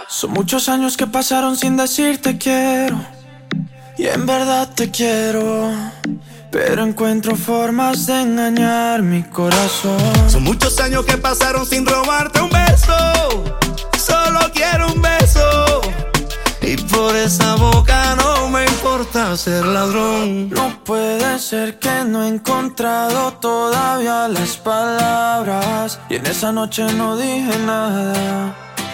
Son muchos años que pasaron sin decirte quiero, y en verdad te quiero, pero encuentro formas de engañar mi corazón. Son muchos años que pasaron sin robarte un beso. Solo quiero un beso, y por esa boca no me importa ser ladrón. No puede ser que no he encontrado todavía las palabras, y en esa noche no dije nada.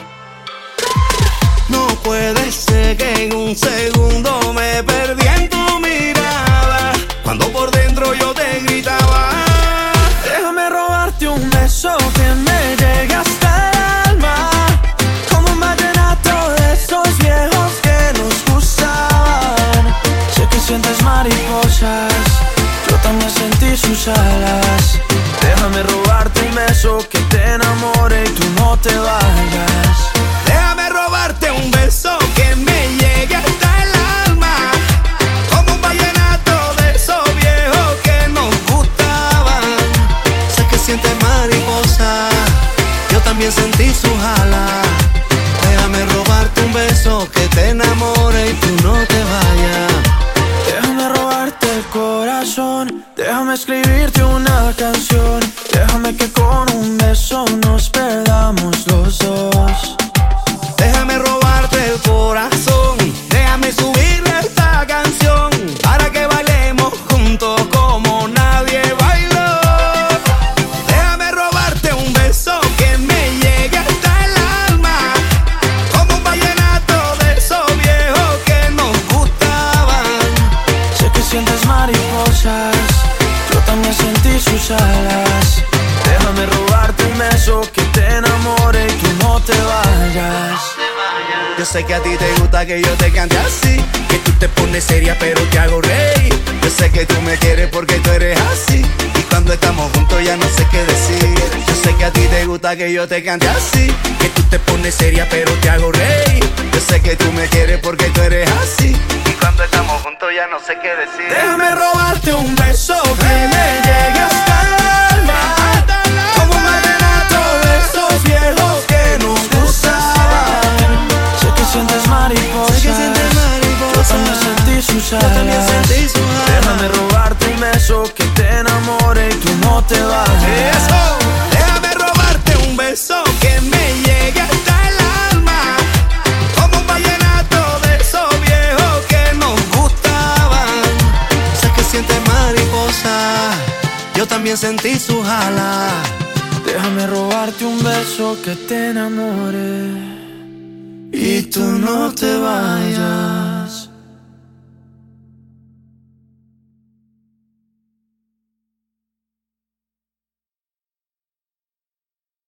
No puede ser que en un segundo me perdí en tu mirada, cuando por dentro yo te gritaba: déjame robarte un beso que me llegue hasta el alma, como un vallenato de esos viejos que nos gustaban. Sé que sientes mariposas, yo también sentí sus alas. Déjame robarte un beso que te enamore y tú no te vayas. Déjame robarte un beso que me llegue hasta el alma, como un vallenato de esos viejos que nos gustaban. Sé que sientes mariposa, yo también sentí sus alas. Déjame robarte un beso que te enamore y tú no te vayas. Déjame robarte el corazón, déjame escribirte una canción. Déjame que con un beso nos perdamos los dos. Déjame robarte el corazón, déjame subirle esta canción, para que bailemos juntos como nadie bailó. Déjame robarte un beso que me llegue hasta el alma, como un vallenato de esos viejos que nos gustaban. Sé que sientes mariposas, yo también sentí sus alas. Déjame robarte un beso que te enamore y tú no te vayas. Yo sé que a ti te gusta que yo te cante así, que tú te pones seria pero te hago reír. Yo sé que tú me quieres porque tú eres así, y cuando estamos juntos ya no sé qué decir. Yo sé que a ti te gusta que yo te cante así, que tú te pones seria pero te hago reír. Yo sé que tú me quieres porque tú eres así, y cuando estamos juntos ya no sé qué decir. Déjame robarte un beso que me llegue hasta el alma, como un vallenato de esos viejos que nos gustaban. Sé que sientes mariposas, yo también sentí sus alas. Déjame robarte un beso que te enamore y tú no te vayas. Eso. Déjame robarte un beso que me llegue hasta el alma, como un vallenato de esos viejos que nos gustaban. Sé que sientes mariposa, yo también sentí sus alas. Déjame robarte un beso que te enamore y tú no te vayas.